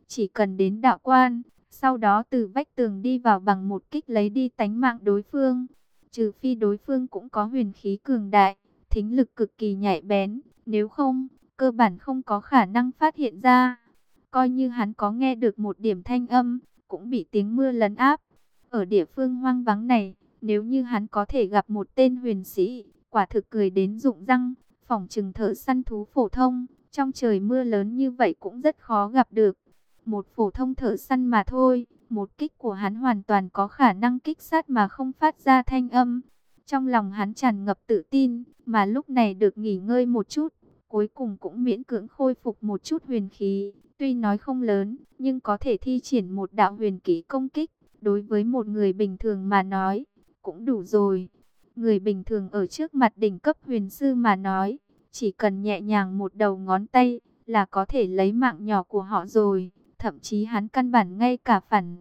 chỉ cần đến đạo quan, sau đó từ vách tường đi vào bằng một kích lấy đi tánh mạng đối phương. Trừ phi đối phương cũng có huyền khí cường đại, thính lực cực kỳ nhạy bén, nếu không, cơ bản không có khả năng phát hiện ra. Coi như hắn có nghe được một điểm thanh âm, cũng bị tiếng mưa lấn áp. Ở địa phương hoang vắng này, nếu như hắn có thể gặp một tên huyền sĩ, quả thực cười đến rụng răng, phỏng chừng thợ săn thú phổ thông, trong trời mưa lớn như vậy cũng rất khó gặp được. Một phổ thông thợ săn mà thôi, một kích của hắn hoàn toàn có khả năng kích sát mà không phát ra thanh âm. Trong lòng hắn tràn ngập tự tin, mà lúc này được nghỉ ngơi một chút, cuối cùng cũng miễn cưỡng khôi phục một chút huyền khí. Tuy nói không lớn, nhưng có thể thi triển một đạo huyền kỹ công kích, đối với một người bình thường mà nói, cũng đủ rồi. Người bình thường ở trước mặt đỉnh cấp huyền sư mà nói, chỉ cần nhẹ nhàng một đầu ngón tay là có thể lấy mạng nhỏ của họ rồi. Thậm chí hắn căn bản ngay cả phản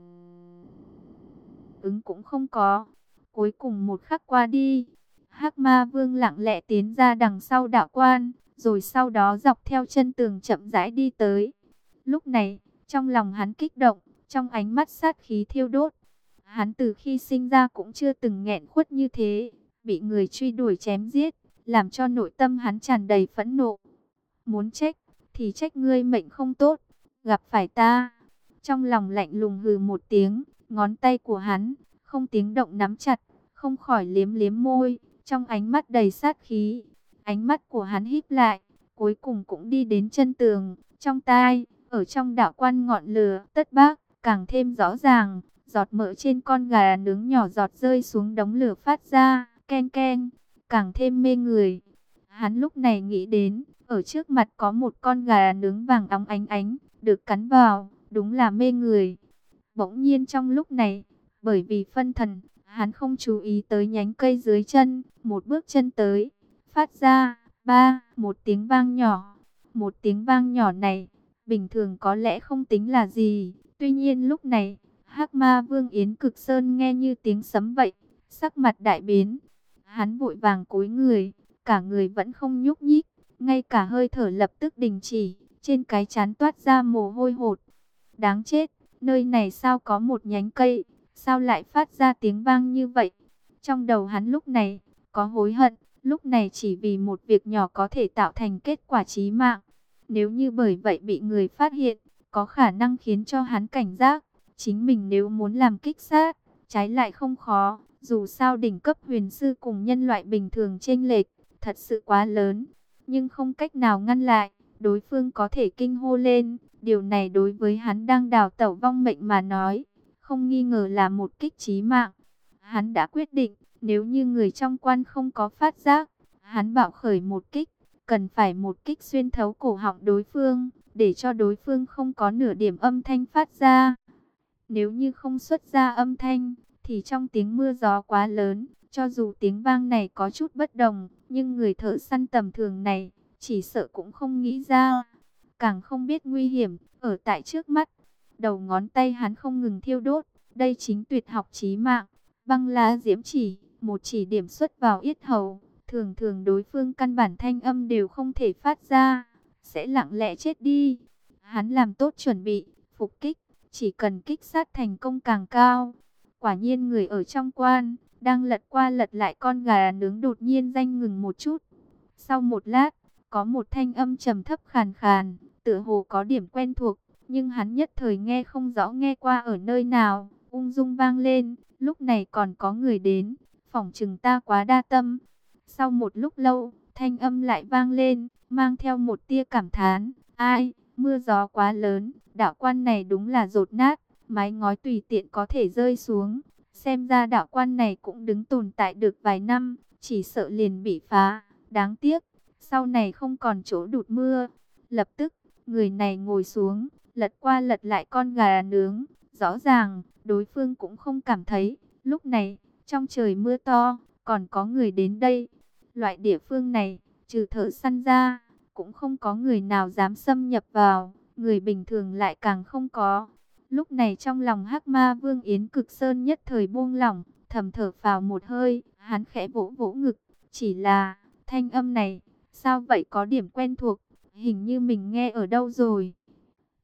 ứng cũng không có. Cuối cùng một khắc qua đi, Hắc Ma Vương lặng lẽ tiến ra đằng sau đạo quan, rồi sau đó dọc theo chân tường chậm rãi đi tới. Lúc này, trong lòng hắn kích động, trong ánh mắt sát khí thiêu đốt. Hắn từ khi sinh ra cũng chưa từng nghẹn khuất như thế, bị người truy đuổi chém giết, làm cho nội tâm hắn tràn đầy phẫn nộ. Muốn trách, thì trách ngươi mệnh không tốt, gặp phải ta. Trong lòng lạnh lùng hừ một tiếng, ngón tay của hắn, không tiếng động nắm chặt, không khỏi liếm liếm môi, trong ánh mắt đầy sát khí. Ánh mắt của hắn híp lại, cuối cùng cũng đi đến chân tường, trong tai, ở trong đạo quan ngọn lửa, tất bác, càng thêm rõ ràng, giọt mỡ trên con gà nướng nhỏ giọt rơi xuống đống lửa phát ra, ken ken, càng thêm mê người. Hắn lúc này nghĩ đến, ở trước mặt có một con gà nướng vàng óng ánh ánh, được cắn vào, đúng là mê người. Bỗng nhiên trong lúc này, bởi vì phân thần, hắn không chú ý tới nhánh cây dưới chân, một bước chân tới, phát ra, một tiếng vang nhỏ. Một tiếng vang nhỏ này, bình thường có lẽ không tính là gì, tuy nhiên lúc này, Hắc Ma Vương Yến Cực Sơn nghe như tiếng sấm vậy, sắc mặt đại biến. Hắn vội vàng cúi người, cả người vẫn không nhúc nhích, ngay cả hơi thở lập tức đình chỉ, trên cái trán toát ra mồ hôi hột. Đáng chết, nơi này sao có một nhánh cây, sao lại phát ra tiếng vang như vậy? Trong đầu hắn lúc này, có hối hận, lúc này chỉ vì một việc nhỏ có thể tạo thành kết quả chí mạng. Nếu như bởi vậy bị người phát hiện, có khả năng khiến cho hắn cảnh giác. Chính mình nếu muốn làm kích sát, trái lại không khó, dù sao đỉnh cấp huyền sư cùng nhân loại bình thường chênh lệch, thật sự quá lớn. Nhưng không cách nào ngăn lại, đối phương có thể kinh hô lên, điều này đối với hắn đang đào tẩu vong mệnh mà nói, không nghi ngờ là một kích chí mạng. Hắn đã quyết định, nếu như người trong quan không có phát giác, hắn bạo khởi một kích, cần phải một kích xuyên thấu cổ họng đối phương, để cho đối phương không có nửa điểm âm thanh phát ra. Nếu như không xuất ra âm thanh, thì trong tiếng mưa gió quá lớn, cho dù tiếng vang này có chút bất đồng, nhưng người thợ săn tầm thường này, chỉ sợ cũng không nghĩ ra, càng không biết nguy hiểm, ở tại trước mắt. Đầu ngón tay hắn không ngừng thiêu đốt, đây chính tuyệt học chí mạng, băng lá diễm chỉ, một chỉ điểm xuất vào yết hầu, thường thường đối phương căn bản thanh âm đều không thể phát ra, sẽ lặng lẽ chết đi. Hắn làm tốt chuẩn bị, phục kích, chỉ cần kích sát thành công càng cao. Quả nhiên người ở trong quan, đang lật qua lật lại con gà nướng đột nhiên danh ngừng một chút. Sau một lát, có một thanh âm trầm thấp khàn khàn, tựa hồ có điểm quen thuộc, nhưng hắn nhất thời nghe không rõ nghe qua ở nơi nào, ung dung vang lên, lúc này còn có người đến, phỏng chừng ta quá đa tâm. Sau một lúc lâu, thanh âm lại vang lên, mang theo một tia cảm thán, ai, mưa gió quá lớn, đạo quan này đúng là dột nát, mái ngói tùy tiện có thể rơi xuống, xem ra đạo quan này cũng đứng tồn tại được vài năm, chỉ sợ liền bị phá, đáng tiếc, sau này không còn chỗ đụt mưa. Lập tức, người này ngồi xuống, lật qua lật lại con gà nướng, rõ ràng, đối phương cũng không cảm thấy, lúc này, trong trời mưa to, còn có người đến đây. Loại địa phương này, trừ thợ săn ra, cũng không có người nào dám xâm nhập vào, người bình thường lại càng không có. Lúc này trong lòng Hắc Ma Vương Yến Cực Sơn nhất thời buông lỏng, thầm thở phào một hơi, hắn khẽ vỗ vỗ ngực, chỉ là, thanh âm này, sao vậy có điểm quen thuộc, hình như mình nghe ở đâu rồi.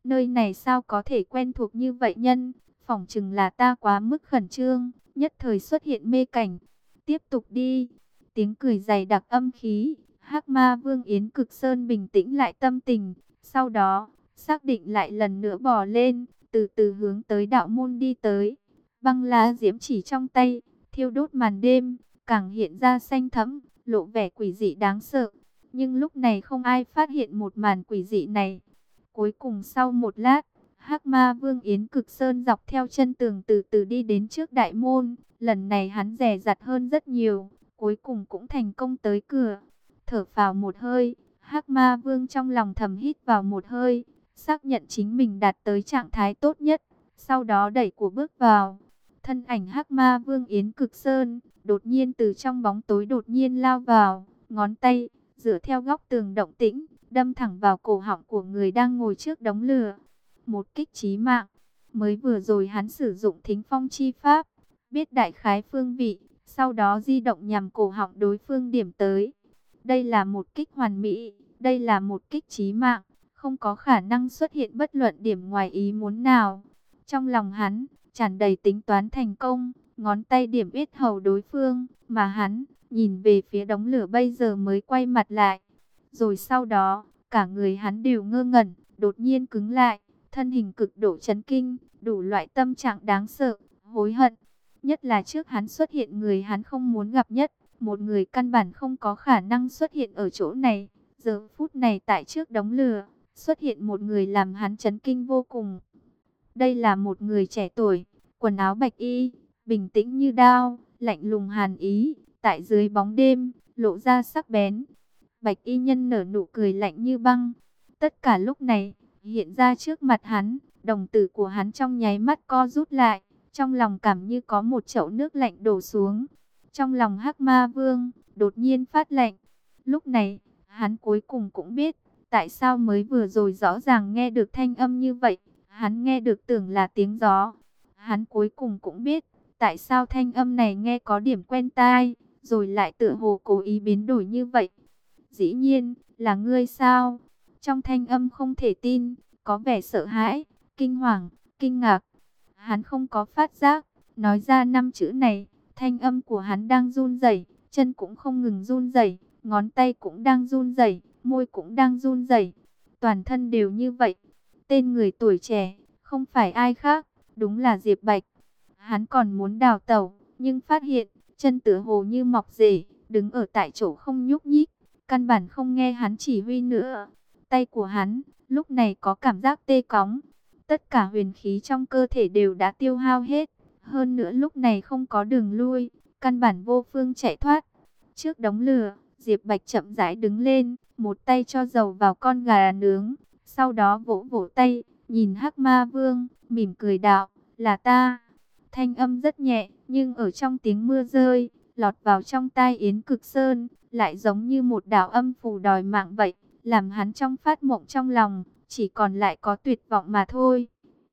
Nơi này sao có thể quen thuộc như vậy nhân? Phỏng chừng là ta quá mức khẩn trương, nhất thời xuất hiện mê cảnh. Tiếp tục đi. Tiếng cười dày đặc âm khí. Hắc Ma Vương Yến Cực Sơn bình tĩnh lại tâm tình. Sau đó, xác định lại lần nữa bò lên, từ từ hướng tới đạo môn đi tới. Băng lá diễm chỉ trong tay, thiêu đốt màn đêm, càng hiện ra xanh thẫm, lộ vẻ quỷ dị đáng sợ. Nhưng lúc này không ai phát hiện một màn quỷ dị này. Cuối cùng sau một lát, Hắc Ma Vương Yến Cực Sơn dọc theo chân tường từ từ đi đến trước đại môn. Lần này hắn dè dặt hơn rất nhiều, cuối cùng cũng thành công tới cửa. Thở phào một hơi, Hắc Ma Vương trong lòng thầm hít vào một hơi, xác nhận chính mình đạt tới trạng thái tốt nhất. Sau đó đẩy của bước vào. Thân ảnh Hắc Ma Vương Yến Cực Sơn đột nhiên từ trong bóng tối đột nhiên lao vào, ngón tay dựa theo góc tường động tĩnh, đâm thẳng vào cổ họng của người đang ngồi trước đống lửa. Một kích chí mạng. Mới vừa rồi hắn sử dụng thính phong chi pháp, biết đại khái phương vị, sau đó di động nhằm cổ họng đối phương điểm tới. Đây là một kích hoàn mỹ, đây là một kích chí mạng, không có khả năng xuất hiện bất luận điểm ngoài ý muốn nào. Trong lòng hắn tràn đầy tính toán thành công, ngón tay điểm yết hầu đối phương, mà hắn nhìn về phía đống lửa bây giờ mới quay mặt lại. Rồi sau đó, cả người hắn đều ngơ ngẩn, đột nhiên cứng lại, thân hình cực độ chấn kinh, đủ loại tâm trạng đáng sợ, hối hận. Nhất là trước hắn xuất hiện người hắn không muốn gặp nhất, một người căn bản không có khả năng xuất hiện ở chỗ này. Giờ phút này tại trước đống lửa, xuất hiện một người làm hắn chấn kinh vô cùng. Đây là một người trẻ tuổi, quần áo bạch y, bình tĩnh như đao, lạnh lùng hàn ý, tại dưới bóng đêm, lộ ra sắc bén. Bạch y nhân nở nụ cười lạnh như băng. Tất cả lúc này, hiện ra trước mặt hắn, đồng tử của hắn trong nháy mắt co rút lại, trong lòng cảm như có một chậu nước lạnh đổ xuống. Trong lòng Hắc Ma Vương, đột nhiên phát lạnh. Lúc này, hắn cuối cùng cũng biết, tại sao mới vừa rồi rõ ràng nghe được thanh âm như vậy. Hắn nghe được tưởng là tiếng gió. Hắn cuối cùng cũng biết, tại sao thanh âm này nghe có điểm quen tai, rồi lại tựa hồ cố ý biến đổi như vậy. Dĩ nhiên, là ngươi sao? Trong thanh âm không thể tin, có vẻ sợ hãi, kinh hoàng, kinh ngạc. Hắn không có phát giác, nói ra 5 chữ này, thanh âm của hắn đang run rẩy, chân cũng không ngừng run rẩy, ngón tay cũng đang run rẩy, môi cũng đang run rẩy, toàn thân đều như vậy. Tên người tuổi trẻ, không phải ai khác, đúng là Diệp Bạch. Hắn còn muốn đào tẩu, nhưng phát hiện, chân tựa hồ như mọc rễ, đứng ở tại chỗ không nhúc nhích, căn bản không nghe hắn chỉ huy nữa. Tay của hắn, lúc này có cảm giác tê cóng. Tất cả huyền khí trong cơ thể đều đã tiêu hao hết. Hơn nữa lúc này không có đường lui, căn bản vô phương chạy thoát. Trước đống lửa, Diệp Bạch chậm rãi đứng lên, một tay cho dầu vào con gà nướng. Sau đó vỗ vỗ tay, nhìn Hắc Ma Vương, mỉm cười đạo, là ta. Thanh âm rất nhẹ, nhưng ở trong tiếng mưa rơi, lọt vào trong tai Yến Cực Sơn, lại giống như một đạo âm phù đòi mạng vậy, làm hắn trong phát mộng trong lòng, chỉ còn lại có tuyệt vọng mà thôi.